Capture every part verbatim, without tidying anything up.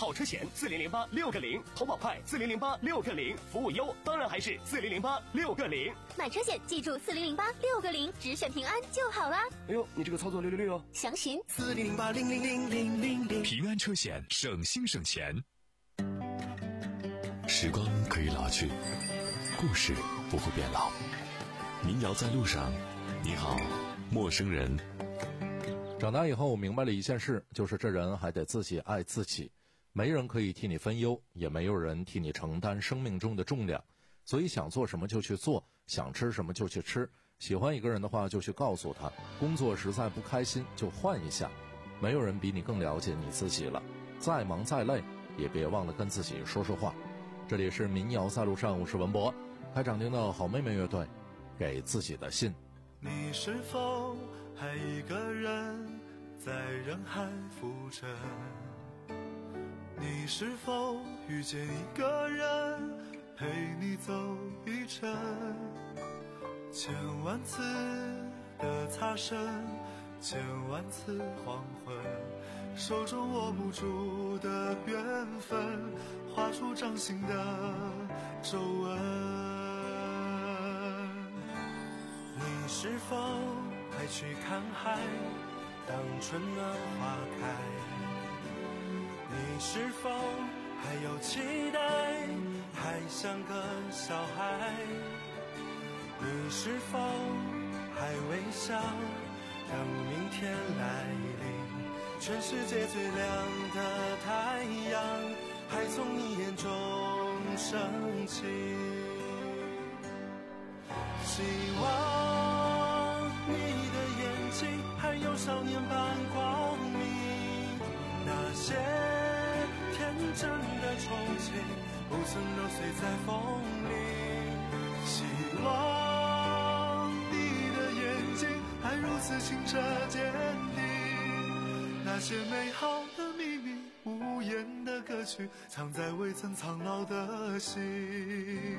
好车险四零零八六个零，投保快四零零八六个零，服务优当然还是四零零八六个零。 买车险记住四零零八六个零，只选平安就好啦。 哎呦，你这个操作六六六哦！ 详询四零零八零零零零零零。 平安车险，省心省钱。时光可以老去，故事不会变老。民谣在路上，你好，陌生人。 长大以后，我明白了一件事，就是这人还得自己爱自己。没人可以替你分忧，也没有人替你承担生命中的重量。所以想做什么就去做，想吃什么就去吃。喜欢一个人的话，就去告诉他。工作实在不开心，就换一下。没有人比你更了解你自己了。再忙再累，也别忘了跟自己说说话。这里是民谣在路上，我是文博。开场听到好妹妹乐队给自己的信。 你是否还一个人在人海浮沉？你是否遇见一个人陪你走一程？千万次的擦身，千万次黄昏，手中握不住的缘分，画出掌心的皱纹。你是否还去看海，当春暖花开？你是否还有期待，还像个小孩？你是否还微笑，等明天来临？全世界最亮的太阳，还从你眼中升起。希望你的眼睛还有少年般光明，那些天真的憧憬不曾揉碎在风里。希望你的眼睛还如此清澈坚定，那些美好的秘密，无言的歌曲，藏在未曾苍老的心。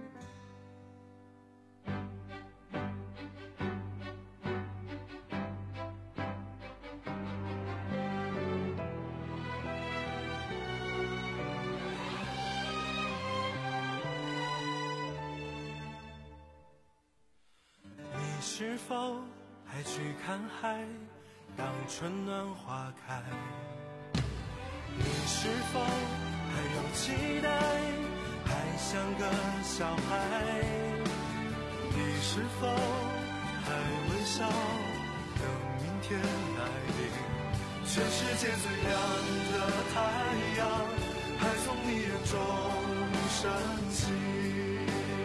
是否还去看海，当春暖花开？你是否还有期待，还像个小孩？你是否还微笑，等明天来临？全世界最亮的太阳，还从你眼中升起。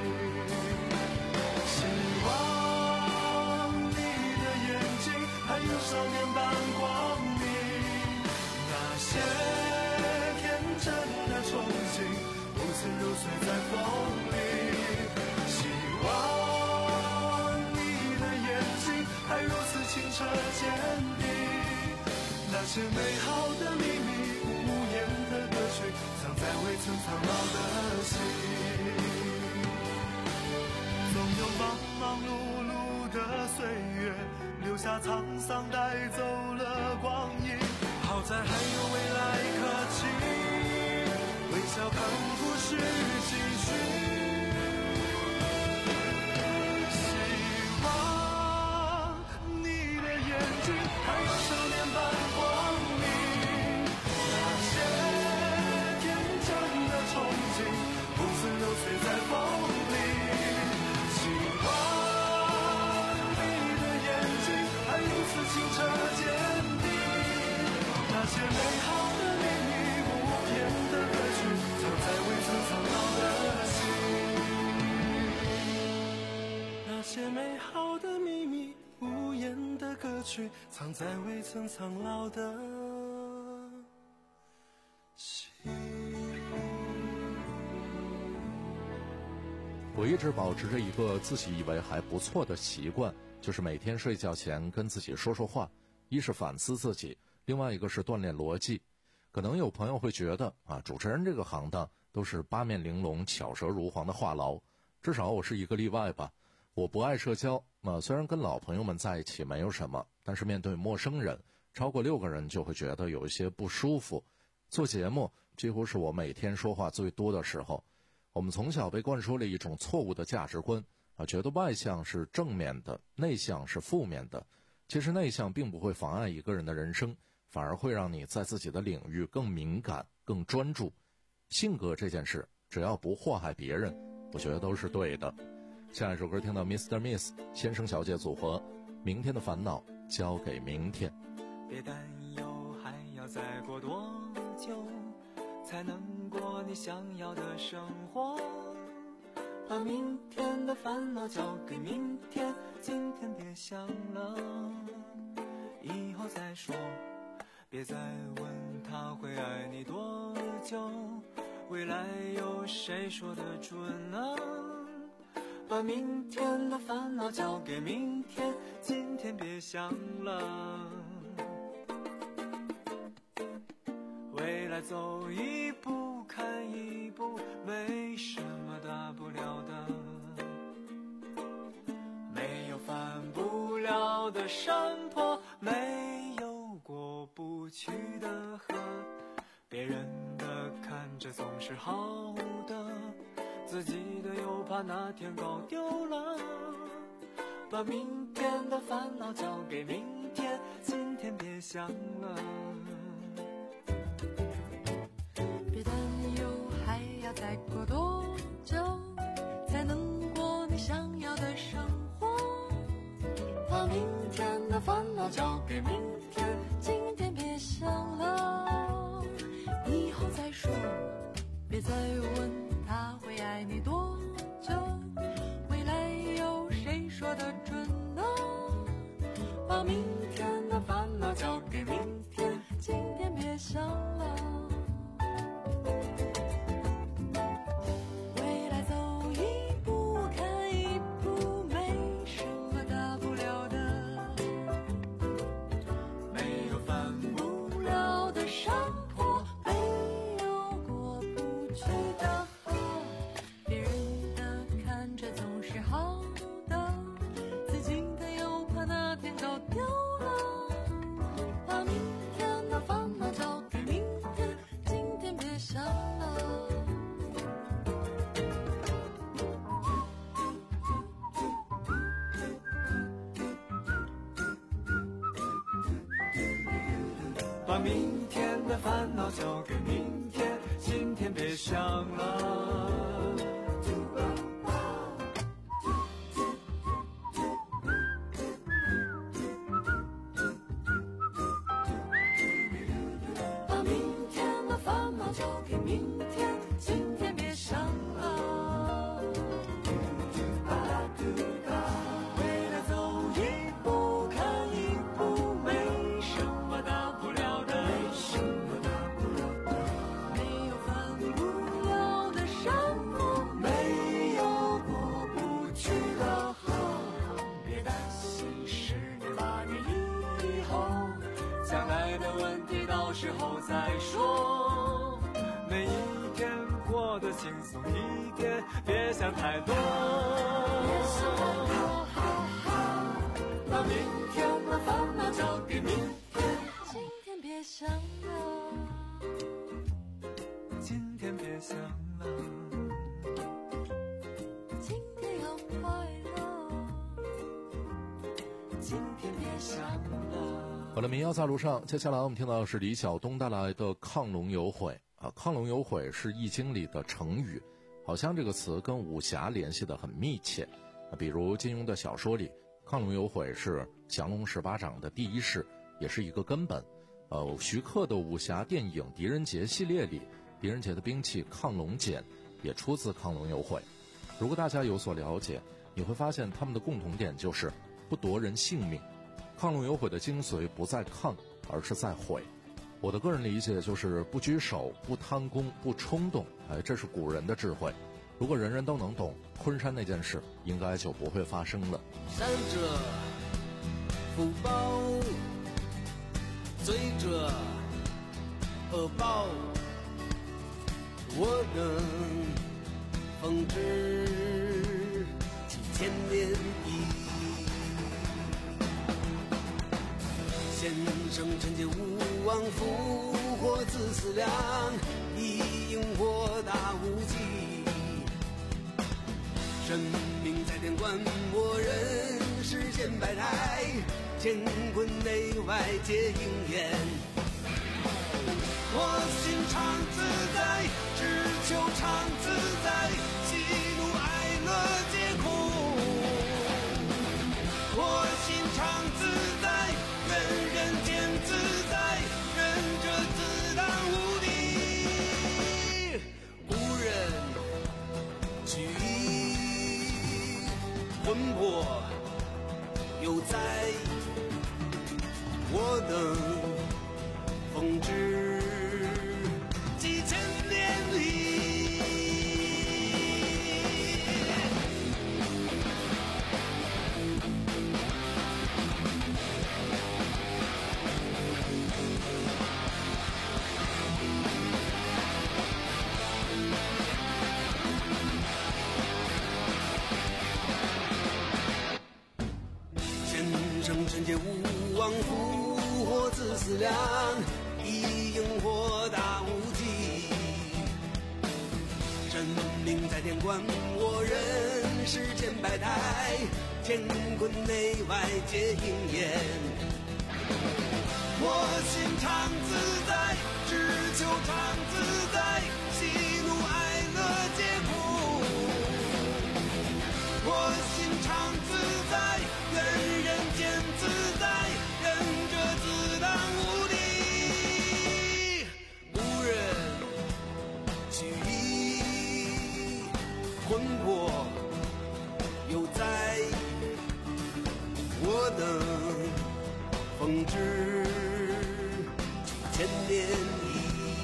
希望还有少年般光明，那些天真的憧憬不曾揉碎在风里。希望你的眼睛还如此清澈坚定，那些美好的秘密，无言的歌曲，藏在未曾苍老的心。总有忙忙碌碌的岁月，留下沧桑，带走了光阴。好在还有未来可期，微笑看故事继续。希望你的眼睛还有少年般光明，那些天真的憧憬不曾揉碎在风里。希望你的眼睛还如此清澈坚定，那些美好的秘密，无言的歌曲，藏在未曾苍老的心。那些美好的秘密，无言的歌曲，藏在未曾苍老的心。 我一直保持着一个自己以为还不错的习惯，就是每天睡觉前跟自己说说话，一是反思自己，另外一个是锻炼逻辑。可能有朋友会觉得啊，主持人这个行当都是八面玲珑、巧舌如簧的话痨，至少我是一个例外吧。我不爱社交，啊，虽然跟老朋友们在一起没有什么，但是面对陌生人，超过六个人就会觉得有一些不舒服。做节目几乎是我每天说话最多的时候。我们从小被灌输了一种错误的价值观啊，觉得外向是正面的，内向是负面的。其实内向并不会妨碍一个人的人生，反而会让你在自己的领域更敏感、更专注。性格这件事，只要不祸害别人，我觉得都是对的。下一首歌听到 Mister Miss 先生小姐组合，明天的烦恼交给明天。 别担忧，还要再过多久才能过你想要的生活，把明天的烦恼交给明天，今天别想了，以后再说，别再问他会爱你多久，未来有谁说得准呢？把明天的烦恼交给明天，今天别想了，未来走一步看一步，没什么大不了的，没有翻不了的山坡，没有过不去的河，别人的看着总是好的，自己的又怕哪天搞丢了，把明天的烦恼交给明天，今天别想了， 别担忧，还要再过多久才能过你想要的生活，把明天的烦恼交给明天，今天别想了，以后再说，别再问他会爱你多久，未来有谁说得准呢？把明天的烦恼交给明天，今天别想了，未来走一步看一步，没什么大不了的， 没有翻不了的山坡，没有过不去的河，别人的看着总是好的，自己的又怕哪天搞丢了，把明天的烦恼交给明天，今天别想了， 把明天的烦恼交给明天，今天别想了， 把明天的烦恼交给明天，今天别想了， 未来走一步看一步，没什么大不了的， 没有翻不了的山坡， 没有过不去的河，别担心十年八年以后，将来的问题到时候再说，每一天过得轻松一点，别想太多，把明天的烦恼交给明天， 今天别想了， 今天别想了， 今天要快乐， 今天别想了。 好了，民谣在路上，接下来我们听到的是李晓东带来的亢龙有悔啊。亢龙有悔是易经里的成语，好像这个词跟武侠联系得很密切啊。比如金庸的小说里，亢龙有悔是降龙十八掌的第一式，也是一个根本。呃，徐克的武侠电影《狄仁杰》系列里，狄仁杰的兵器亢龙锏也出自亢龙有悔。如果大家有所了解，你会发现他们的共同点就是不夺人性命。亢龙有悔的精髓不在亢，而是在悔。我的个人理解就是不居首、不贪功、不冲动，哎，这是古人的智慧。如果人人都能懂，昆山那件事应该就不会发生了。 善者福报，罪者恶报，我能奉旨几千年矣。 先生臣妾勿忘，福祸自思量，一应祸大无忌。神明在天观，我人世间百态，乾坤内外皆应验。我心常自在，只求常自在，喜怒哀乐皆空。我心常自在，愿人间自在，仁者自当无敌。无人举一魂魄犹在，我等奉旨几千年里。先生臣妾勿忘，福祸自思量，一应祸大无忌。神明在天观，我人世间百态，乾坤内外皆应验。我心常自在，只求常自在，喜怒哀乐皆空。我心常自在，愿人间自在，仁者自当无敌。无人举一魂魄犹在，我等奉旨几千年里。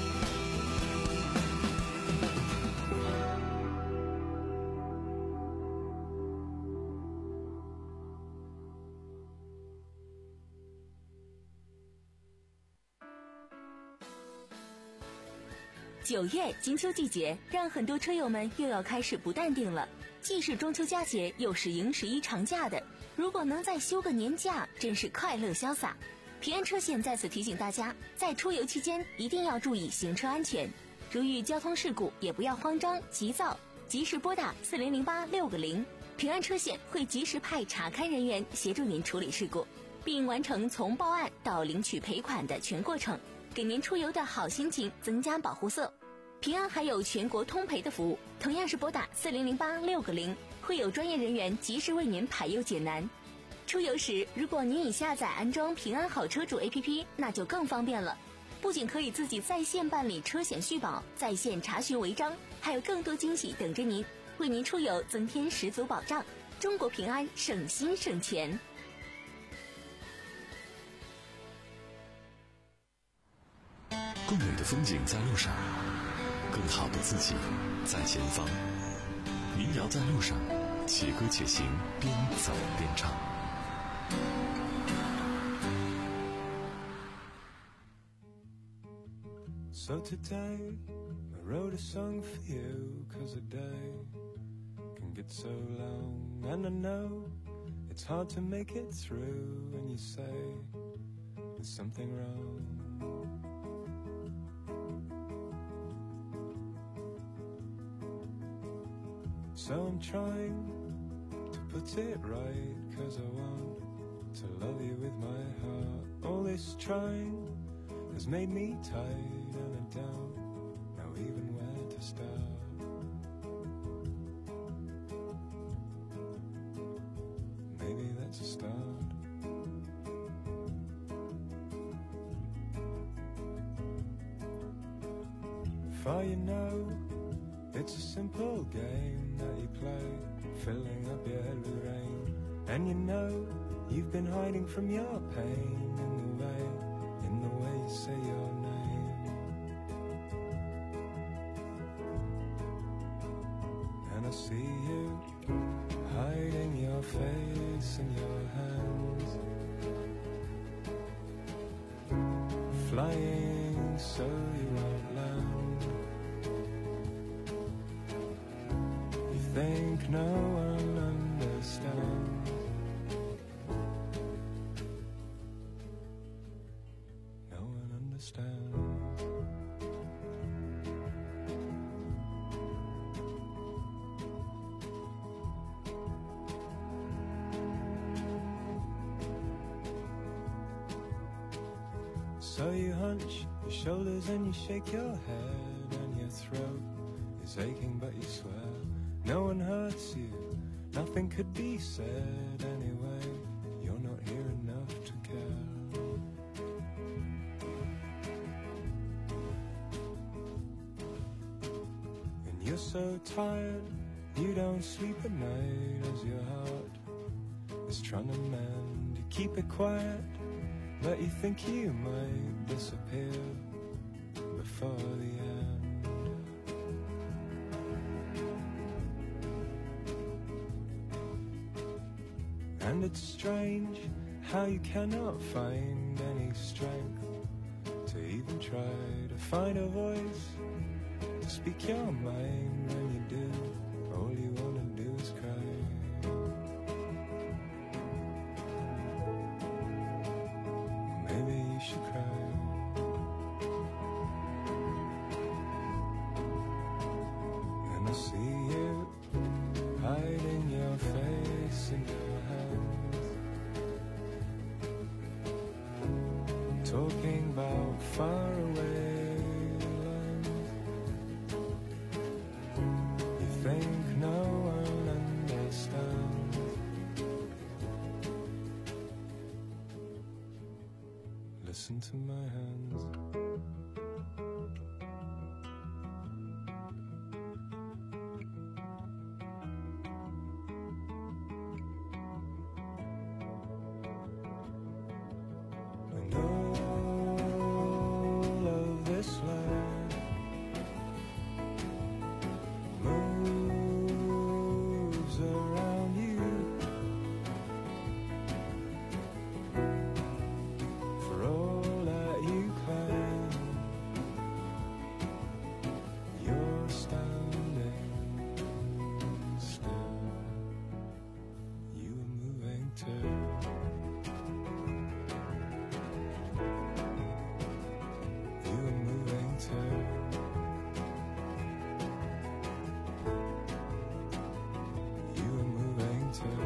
九月金秋季节，让很多车友们又要开始不淡定了。既是中秋佳节，又是迎十一长假的，如果能再休个年假，真是快乐潇洒。平安车险在此提醒大家，在出游期间一定要注意行车安全，如遇交通事故也不要慌张急躁，及时拨打四零零八六个零，平安车险会及时派查勘人员协助您处理事故，并完成从报案到领取赔款的全过程，给您出游的好心情增加保护色。平安还有全国通赔的服务，同样是拨打四零零八六个零，会有专业人员及时为您排忧解难。出游时，如果您已下载安装平安好车主 A P P， 那就更方便了。不仅可以自己在线办理车险续保，在线查询违章，还有更多惊喜等着您，为您出游增添十足保障。中国平安，省心省钱。 更美的风景在路上，更好的自己在前方。民谣在路上，且歌且行，边走边唱。 So today I wrote a song for you, 'cause a day can get so long, and I know it's hard to make it through when you say there's something wrong. So I'm trying to put it right, 'cause I want to love you with my heart. All this trying has made me tired, and I don't know even where to start. Maybe that's a start. For you know, it's a simple game that you play, filling up your head with rain. And you know, you've been hiding from your pain in the way, in the way you say your name. And I see you hiding your face in your hands, flying so you won't land. You think no one understands. understand. So you hunch your shoulders and you shake your head, and your throat is aching but you swear no one hurts you, nothing could be said anyway, you're not here enough to care. And you're so tired you don't sleep at night as your heart is trying to mend. You keep it quiet but you think you might disappear before the end. And it's strange how you cannot find any strength to even try to find a voice to speak your mind. When you do, all you wanna do is cry. Maybe you should cry. And I see you hiding your face in your hands, talking about far away lands. You think no one understands. Listen to my hands. And all of this land moves around you. For all that you claim, you're standing still. You are moving too. You are moving too. You are moving too.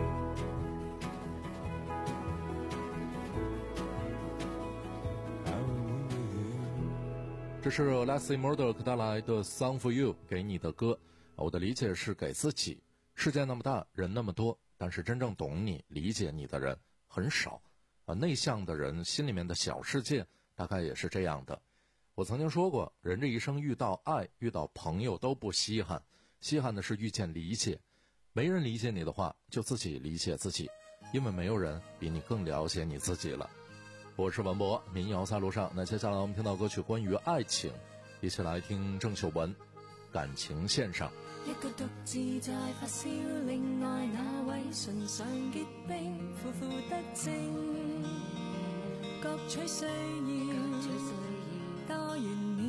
I will move with you. 这是 Leslie Murdoch 带来的 Song for You 给你的歌。我的理解是给自己。世界那么大，人那么多，但是真正懂你、理解你的人很少。啊，内向的人心里面的小世界大概也是这样的。我曾经说过，人这一生遇到爱、遇到朋友都不稀罕，稀罕的是遇见理解。没人理解你的话，就自己理解自己，因为没有人比你更了解你自己了。我是文博，民谣在路上。那接下来我们听到歌曲关于爱情，一起来听郑秀文《感情线上》。 一個獨自在發燒，另外那位唇上結冰，苦苦得正，各取需要，多玄妙。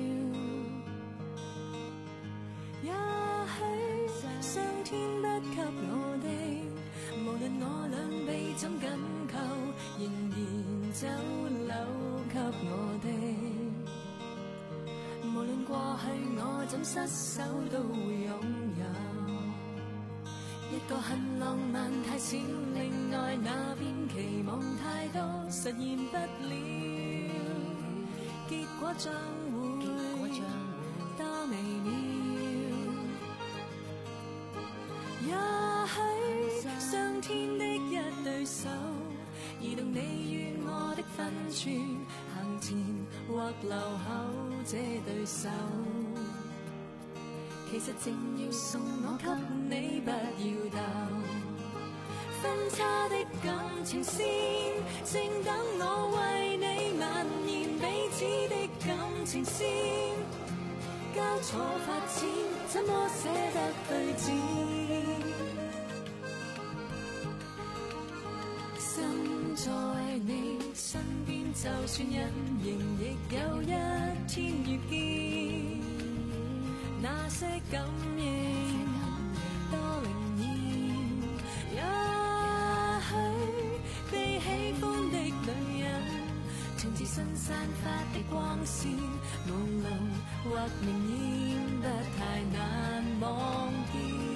也許上天不給我的，無論我倆被怎緊扣，仍然走漏給我的。無論過去我怎失手都會擁有，一個很浪漫太少，另外那邊期望太多，實現不了，結果將會多微妙。也許上天的一對手，移動你與我的分寸，行前或留後這對手，其實正要送我給你，不要鬥。分叉的感情線，正等我為你蔓延彼此的感情線，交錯發展，怎麼捨得對峙？心在你身邊，就算隱形，亦有一天遇見。那些感應多靈驗，也許被喜歡的女人，情自信散發的光線，朦朧或明顯，不太難忘記。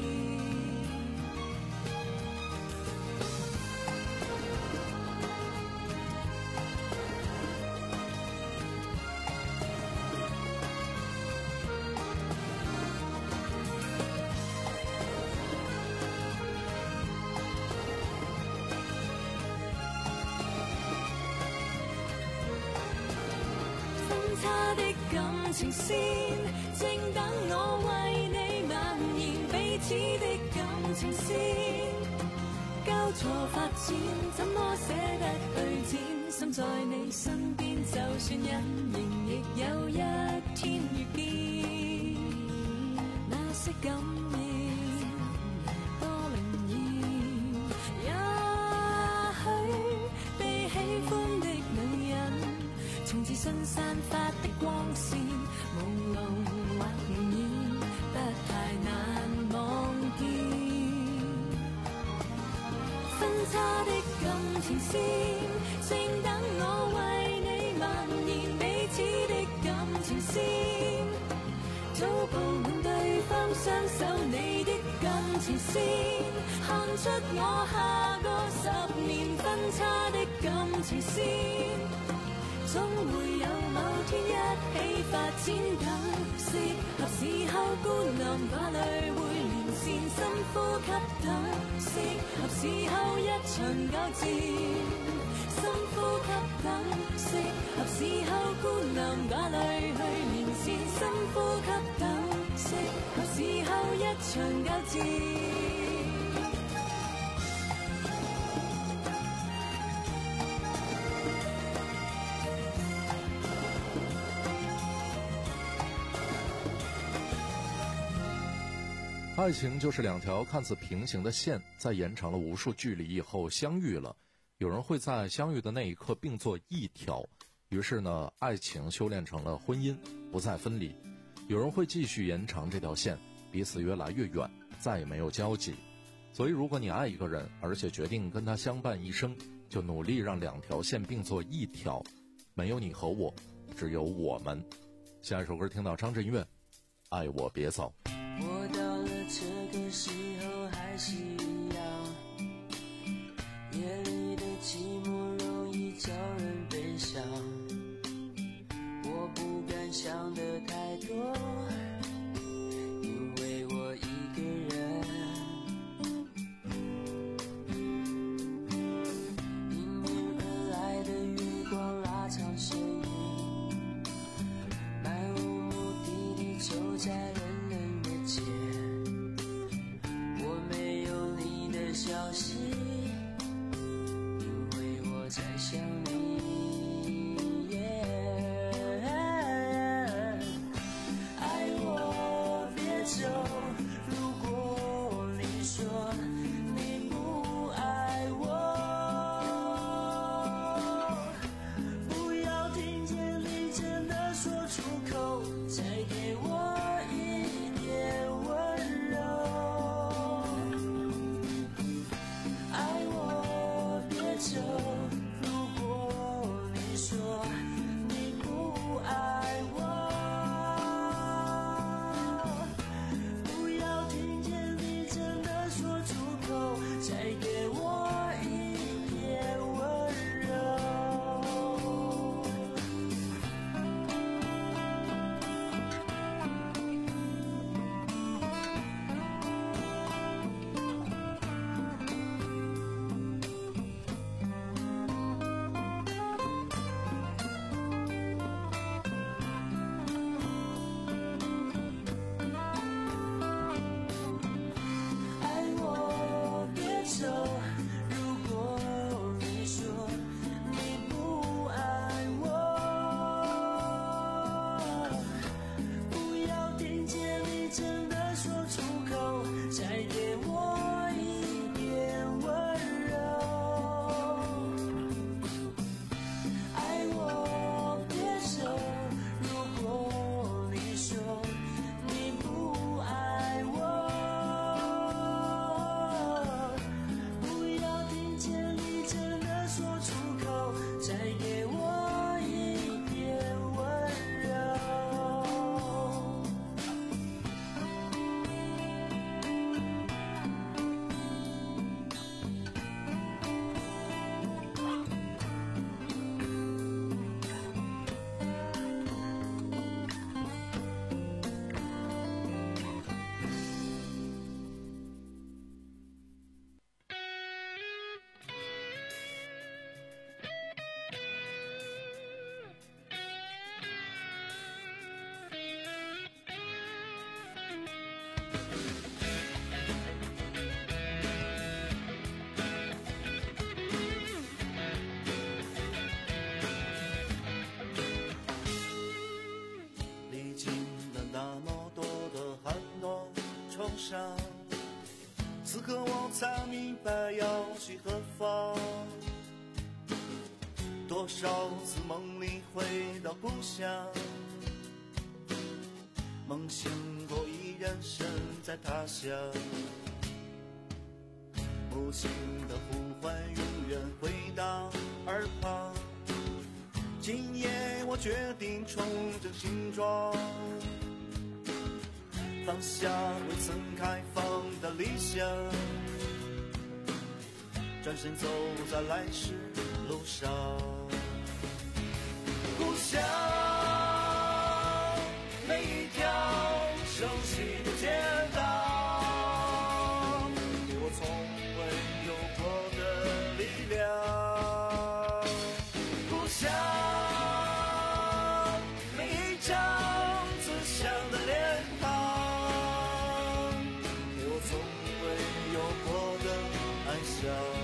他的感情線，正等我為你蔓延，彼此的感情線交錯發展，怎麼捨得去剪？心在你身邊，就算隱形，亦有一天遇見。那些感應多靈驗，也許被喜歡的女人，從自信散發的光線，朦朧或明顯，不太難忘記。分叉的感情線，正等我為你蔓延，彼此的感情線早鋪滿對方雙手，你的感情線看出我下個十年。分叉的感情線總會有某天一起發展，等適合時候孤男寡女會連線，深呼吸等適合時候一場交戰，深呼吸等適合時候孤男寡女去連線，深呼吸等適合時候一場交戰。 爱情就是两条看似平行的线，在延长了无数距离以后相遇了。有人会在相遇的那一刻并作一条，于是呢，爱情修炼成了婚姻，不再分离。有人会继续延长这条线，彼此越来越远，再也没有交集。所以如果你爱一个人，而且决定跟他相伴一生，就努力让两条线并作一条，没有你和我，只有我们。下一首歌听到张震岳，爱我别走。 我到了这个时候还是一样，夜里的寂寞容易叫人悲伤，我不敢想得太多，因为我一个人，迎面而来的月光拉长身影，漫无目的地走在人少次梦里回到故乡，梦醒后依然身在他乡，母亲的呼唤永远回荡耳旁。今夜我决定重整新装，放下未曾开放的理想，转身走在来时路上。故乡，每一条熟悉的街道，给我从未有过的力量。故乡，每一张慈祥的脸庞，给我从未有过的安详。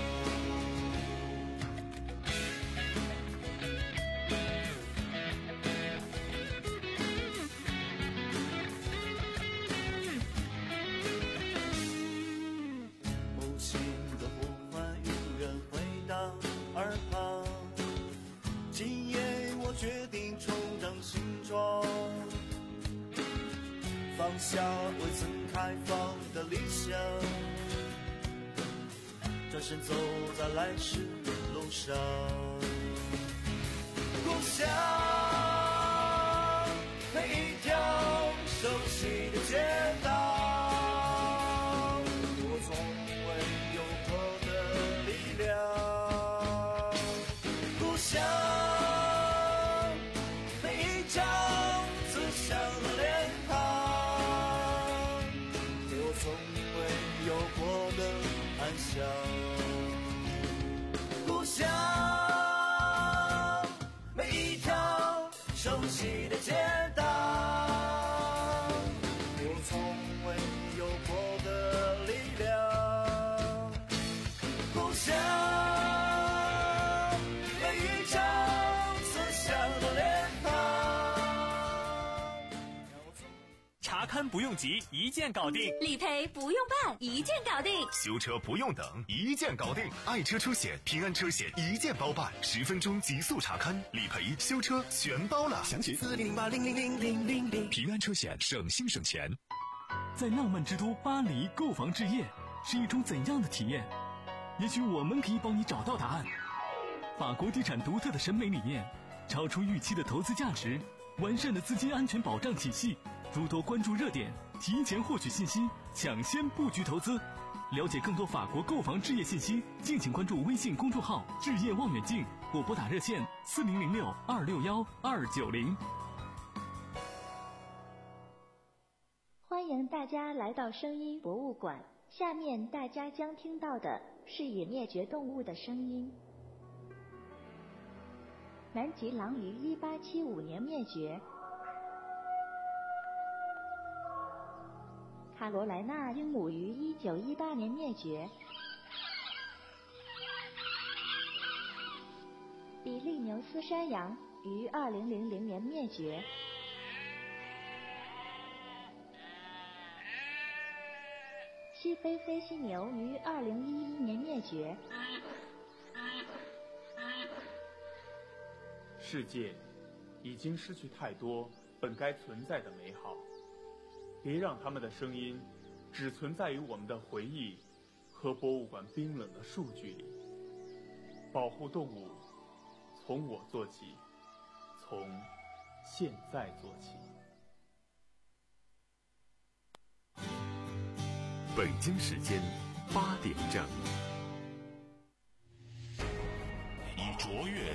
决定重整新装，放下未曾开放的理想，转身走在来时路上。故乡，每一条熟悉的街道，我从未有过的力量。故乡，故乡，每一条熟悉的街道，我从未有过的力量。故乡，每一张慈祥的脸庞。 查勘不用急，一键搞定； 理赔不用办，一键搞定； 修车不用等，一键搞定。爱车车险、平安车险一键包办，十分钟极速查勘、理赔、修车全包了。详情四零零八零零零零零零。 平安车险，省心省钱。 在浪漫之都巴黎购房置业是一种怎样的体验？也许我们可以帮你找到答案。法国地产独特的审美理念，超出预期的投资价值，完善的资金安全保障体系，诸多关注热点，提前获取信息，抢先布局投资。了解更多法国购房置业信息，敬请关注微信公众号置业望远镜，或拨打热线四零零六二六幺二九零。 欢迎大家来到声音博物馆，下面大家将听到的是已灭绝动物的声音。南极狼于一八七五年灭绝，卡罗莱纳鹦鹉于一九一八年灭绝，比利牛斯山羊于二零零零年灭绝，西非飞犀牛于二零一一年灭绝。 世界已经失去太多本该存在的美好，别让他们的声音只存在于我们的回忆和博物馆冰冷的数据里。保护动物，从我做起，从现在做起。 北京时间八点正。 以卓越